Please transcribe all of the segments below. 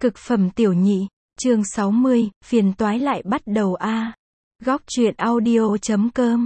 Cực phẩm tiểu nhị, chương 60, phiền toái lại bắt đầu a. Góc truyện audio.com.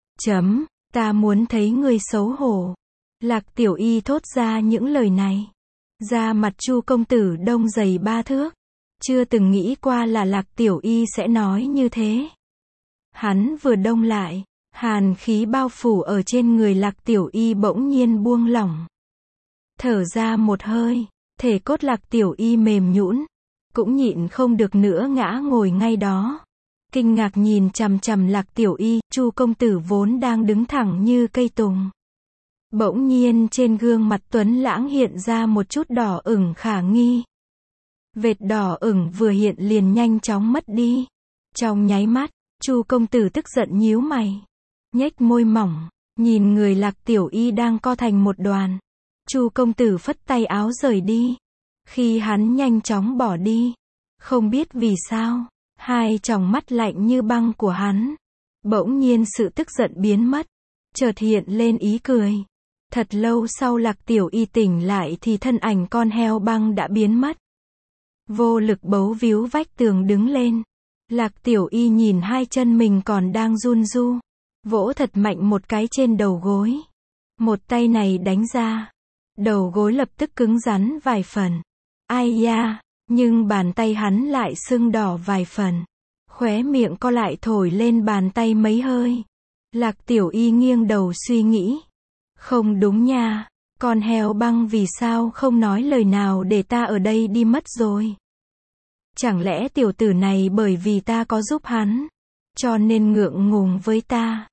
Ta muốn thấy ngươi xấu hổ. Lạc Tiểu Y thốt ra những lời này. Da mặt Chu công tử đông dày 3 thước. Chưa từng nghĩ qua là Lạc Tiểu Y sẽ nói như thế. Hắn vừa đông lại, hàn khí bao phủ ở trên người Lạc Tiểu Y bỗng nhiên buông lỏng. Thở ra một hơi, thể cốt Lạc Tiểu Y mềm nhũn, cũng nhịn không được nữa ngã ngồi ngay đó. Kinh ngạc nhìn chằm chằm Lạc Tiểu Y, Chu công tử vốn đang đứng thẳng như cây tùng. Bỗng nhiên trên gương mặt tuấn lãng hiện ra một chút đỏ ửng khả nghi. Vệt đỏ ửng vừa hiện liền nhanh chóng mất đi. Trong nháy mắt, Chu công tử tức giận nhíu mày, nhếch môi mỏng, nhìn người Lạc Tiểu Y đang co thành một đoàn. Chu công tử phất tay áo rời đi. Khi hắn nhanh chóng bỏ đi, không biết vì sao, hai tròng mắt lạnh như băng của hắn, bỗng nhiên sự tức giận biến mất, chợt hiện lên ý cười. Thật lâu sau Lạc Tiểu Y tỉnh lại thì thân ảnh con heo băng đã biến mất. Vô lực bấu víu vách tường đứng lên. Lạc Tiểu Y nhìn hai chân mình còn đang run ru, vỗ thật mạnh một cái trên đầu gối. Một tay này đánh ra, đầu gối lập tức cứng rắn vài phần. Ai da, nhưng bàn tay hắn lại sưng đỏ vài phần. Khóe miệng co lại thổi lên bàn tay mấy hơi. Lạc Tiểu Y nghiêng đầu suy nghĩ. Không đúng nha, con heo băng vì sao không nói lời nào để ta ở đây đi mất rồi? Chẳng lẽ tiểu tử này bởi vì ta có giúp hắn, cho nên ngượng ngùng với ta?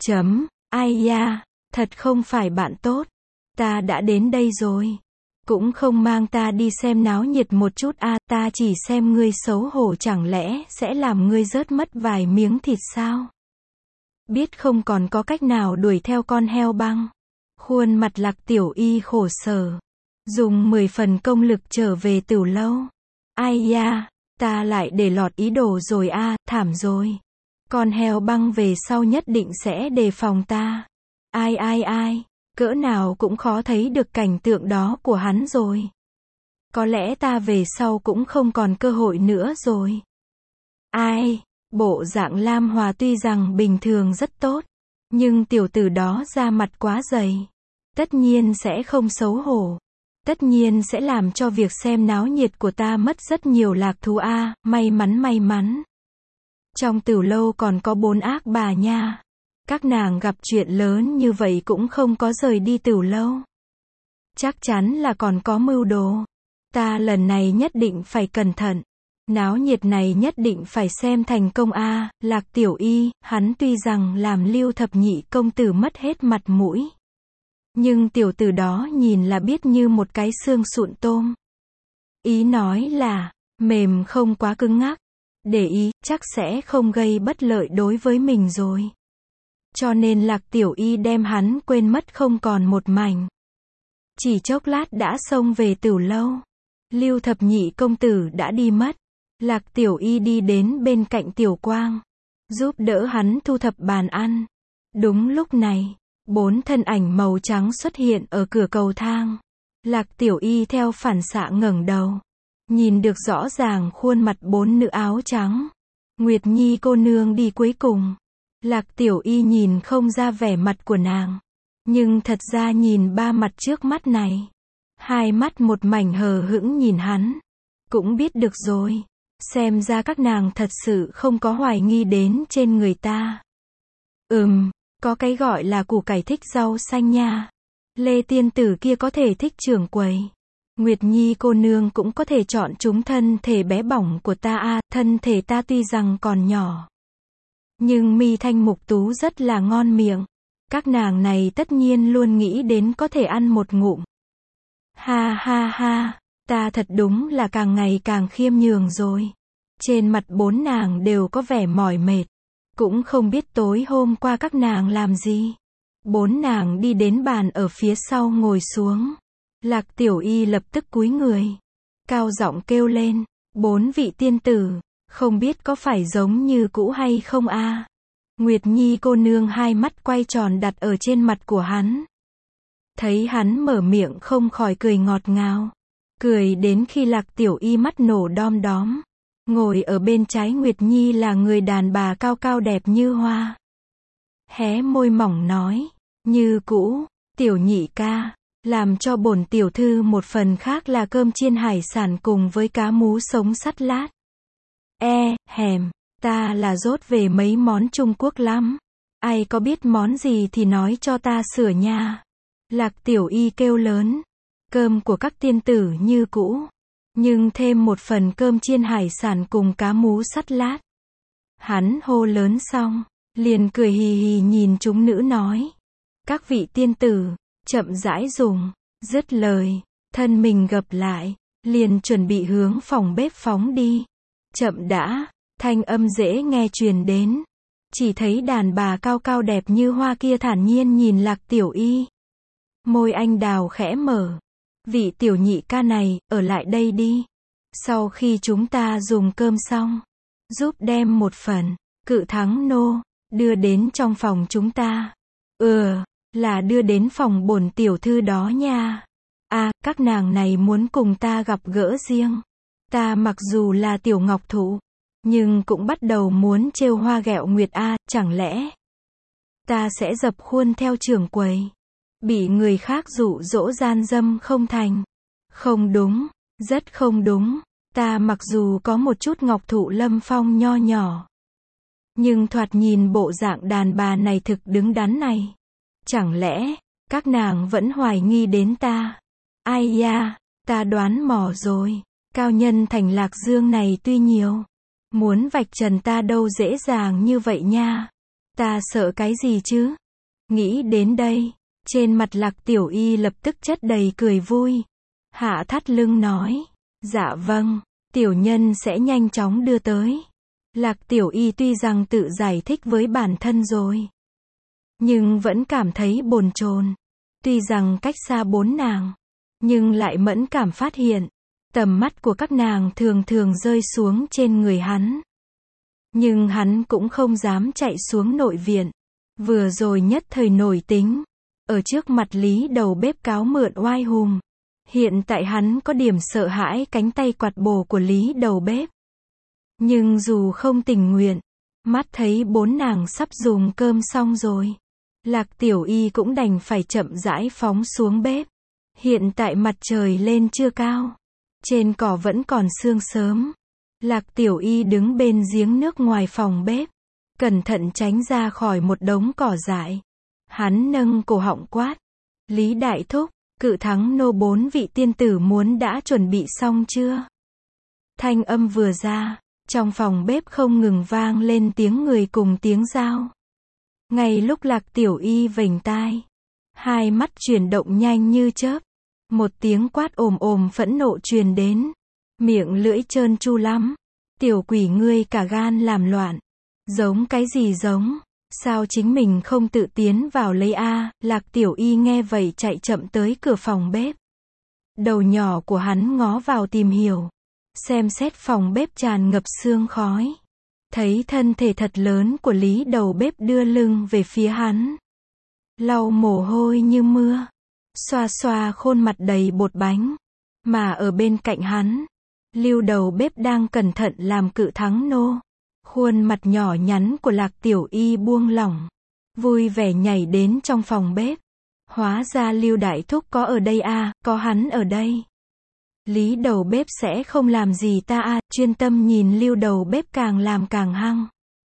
Ai da, thật không phải bạn tốt. Ta đã đến đây rồi, cũng không mang ta đi xem náo nhiệt một chút a, ta chỉ xem ngươi xấu hổ chẳng lẽ sẽ làm ngươi rớt mất vài miếng thịt sao? Biết không còn có cách nào đuổi theo con heo băng. Khuôn mặt Lạc Tiểu Y khổ sở, dùng 10 phần công lực trở về Tửu lâu. Ai da, ta lại để lọt ý đồ rồi a, thảm rồi. Con heo băng về sau nhất định sẽ đề phòng ta. Ai, cỡ nào cũng khó thấy được cảnh tượng đó của hắn rồi. Có lẽ ta về sau cũng không còn cơ hội nữa rồi. Ai, bộ dạng Lam Hòa tuy rằng bình thường rất tốt, nhưng tiểu tử đó da mặt quá dày. Tất nhiên sẽ không xấu hổ. Tất nhiên sẽ làm cho việc xem náo nhiệt của ta mất rất nhiều lạc thú a, may mắn. Trong Tửu lâu còn có 4 ác bà nha. Các nàng gặp chuyện lớn như vậy cũng không có rời đi Tửu lâu. Chắc chắn là còn có mưu đồ. Ta lần này nhất định phải cẩn thận. Náo nhiệt này nhất định phải xem thành công a. Lạc Tiểu Y, hắn tuy rằng làm Lưu thập nhị công tử mất hết mặt mũi, nhưng tiểu tử đó nhìn là biết như một cái xương sụn tôm. Ý nói là, mềm không quá cứng ngắc. Để ý, chắc sẽ không gây bất lợi đối với mình rồi. Cho nên Lạc Tiểu Y đem hắn quên mất không còn một mảnh. Chỉ chốc lát đã xông về Tửu lâu. Lưu thập nhị công tử đã đi mất. Lạc Tiểu Y đi đến bên cạnh Tiểu Quang, giúp đỡ hắn thu thập bàn ăn. Đúng lúc này, 4 thân ảnh màu trắng xuất hiện ở cửa cầu thang. Lạc Tiểu Y theo phản xạ ngẩng đầu, nhìn được rõ ràng khuôn mặt 4 nữ áo trắng. Nguyệt Nhi cô nương đi cuối cùng. Lạc Tiểu Y nhìn không ra vẻ mặt của nàng, nhưng thật ra nhìn 3 mặt trước mắt này, hai mắt một mảnh hờ hững nhìn hắn, cũng biết được rồi. Xem ra các nàng thật sự không có hoài nghi đến trên người ta. Có cái gọi là củ cải thích rau xanh nha. Lê tiên tử kia có thể thích trưởng quầy. Nguyệt Nhi cô nương cũng có thể chọn chúng thân thể bé bỏng của ta a, thân thể ta tuy rằng còn nhỏ, nhưng mi thanh mục tú rất là ngon miệng. Các nàng này tất nhiên luôn nghĩ đến có thể ăn một ngụm. Ha, ta thật đúng là càng ngày càng khiêm nhường rồi. Trên mặt 4 nàng đều có vẻ mỏi mệt. Cũng không biết tối hôm qua các nàng làm gì. 4 nàng đi đến bàn ở phía sau ngồi xuống. Lạc Tiểu Y lập tức cúi người, cao giọng kêu lên, 4 vị tiên tử, không biết có phải giống như cũ hay không a? Nguyệt Nhi cô nương hai mắt quay tròn đặt ở trên mặt của hắn. Thấy hắn mở miệng không khỏi cười ngọt ngào. Cười đến khi Lạc Tiểu Y mắt nổ đom đóm. Ngồi ở bên trái Nguyệt Nhi là người đàn bà cao cao đẹp như hoa. Hé môi mỏng nói, như cũ, Tiểu nhị ca, làm cho bổn tiểu thư một phần khác là cơm chiên hải sản cùng với cá mú sống sắt lát. Hèm, ta là dốt về mấy món Trung Quốc lắm. Ai có biết món gì thì nói cho ta sửa nha. Lạc Tiểu Y kêu lớn, cơm của các tiên tử như cũ, nhưng thêm một phần cơm chiên hải sản cùng cá mú sắt lát. Hắn hô lớn xong, liền cười hì hì nhìn chúng nữ nói, các vị tiên tử, chậm rãi dùng. Dứt lời, thân mình gập lại, liền chuẩn bị hướng phòng bếp phóng đi. Chậm đã, thanh âm dễ nghe truyền đến. Chỉ thấy đàn bà cao cao đẹp như hoa kia thản nhiên nhìn Lạc Tiểu Y. Môi anh đào khẽ mở. Vị tiểu nhị ca này, ở lại đây đi. Sau khi chúng ta dùng cơm xong, giúp đem một phần, Cự Thắng nô, đưa đến trong phòng chúng ta. Là đưa đến phòng bổn tiểu thư đó nha. Các nàng này muốn cùng ta gặp gỡ riêng. Ta mặc dù là tiểu ngọc thụ, nhưng cũng bắt đầu muốn trêu hoa ghẹo nguyệt chẳng lẽ ta sẽ dập khuôn theo trưởng quầy, bị người khác dụ dỗ gian dâm không thành? Không đúng, rất không đúng. Ta mặc dù có một chút ngọc thụ lâm phong nho nhỏ, nhưng thoạt nhìn bộ dạng đàn bà này thực đứng đắn này. Chẳng lẽ các nàng vẫn hoài nghi đến ta? Ai da, ta đoán mò rồi. Cao nhân thành Lạc Dương này tuy nhiều, muốn vạch trần ta đâu dễ dàng như vậy nha. Ta sợ cái gì chứ? Nghĩ đến đây, trên mặt Lạc Tiểu Y lập tức chất đầy cười vui. Hạ thắt lưng nói, dạ vâng, tiểu nhân sẽ nhanh chóng đưa tới. Lạc Tiểu Y tuy rằng tự giải thích với bản thân rồi, nhưng vẫn cảm thấy bồn chồn. Tuy rằng cách xa bốn nàng, nhưng lại mẫn cảm phát hiện, tầm mắt của các nàng thường thường rơi xuống trên người hắn. Nhưng hắn cũng không dám chạy xuống nội viện. Vừa rồi nhất thời nổi tính, ở trước mặt Lý đầu bếp cáo mượn oai hùng. Hiện tại hắn có điểm sợ hãi cánh tay quạt bổ của Lý đầu bếp. Nhưng dù không tình nguyện, mắt thấy bốn nàng sắp dùng cơm xong rồi, Lạc Tiểu Y cũng đành phải chậm rãi phóng xuống bếp. Hiện tại mặt trời lên chưa cao, trên cỏ vẫn còn sương sớm. Lạc Tiểu Y đứng bên giếng nước ngoài phòng bếp, cẩn thận tránh ra khỏi một đống cỏ dại. Hắn nâng cổ họng quát, Lý đại thúc, Cự Thắng nô 4 vị tiên tử muốn đã chuẩn bị xong chưa? Thanh âm vừa ra, trong phòng bếp không ngừng vang lên tiếng người cùng tiếng dao. Ngay lúc Lạc Tiểu Y vểnh tai, hai mắt chuyển động nhanh như chớp, một tiếng quát ồm ồm phẫn nộ truyền đến. Miệng lưỡi trơn tru lắm. Tiểu quỷ ngươi cả gan làm loạn. Giống cái gì giống? Sao chính mình không tự tiến vào lấy Lạc Tiểu Y nghe vậy chạy chậm tới cửa phòng bếp. Đầu nhỏ của hắn ngó vào tìm hiểu. Xem xét phòng bếp tràn ngập sương khói. Thấy thân thể thật lớn của Lý đầu bếp đưa lưng về phía hắn. Lau mồ hôi như mưa. Xoa xoa khuôn mặt đầy bột bánh. Mà ở bên cạnh hắn, Lưu đầu bếp đang cẩn thận làm Cự Thắng nô. Khuôn mặt nhỏ nhắn của Lạc Tiểu Y buông lỏng, vui vẻ nhảy đến trong phòng bếp. Hóa ra Lưu đại thúc có ở đây có hắn ở đây. Lý đầu bếp sẽ không làm gì ta chuyên tâm nhìn Lưu đầu bếp càng làm càng hăng.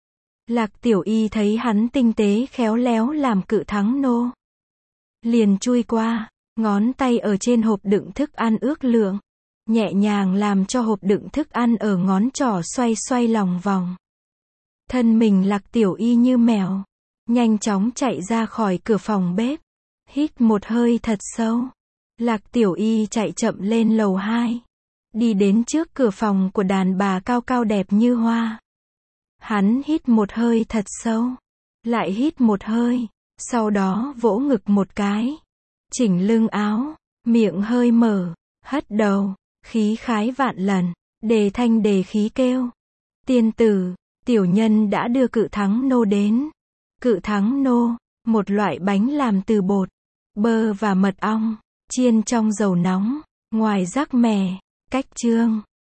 Lạc Tiểu Y thấy hắn tinh tế khéo léo làm Cự Thắng nô, liền chui qua, ngón tay ở trên hộp đựng thức ăn ước lượng, nhẹ nhàng làm cho hộp đựng thức ăn ở ngón trỏ xoay xoay lòng vòng. Thân mình Lạc Tiểu Y như mèo, nhanh chóng chạy ra khỏi cửa phòng bếp, hít một hơi thật sâu. Lạc Tiểu Y chạy chậm lên lầu 2, đi đến trước cửa phòng của đàn bà cao cao đẹp như hoa. Hắn hít một hơi thật sâu, lại hít một hơi, sau đó vỗ ngực một cái, chỉnh lưng áo, miệng hơi mở, hất đầu, khí khái vạn lần, đề thanh đề khí kêu. Tiên tử, tiểu nhân đã đưa Cự Thắng nô đến. Cự Thắng nô, một loại bánh làm từ bột, bơ và mật ong, chiên trong dầu nóng, Ngoài rắc mè, cách chương.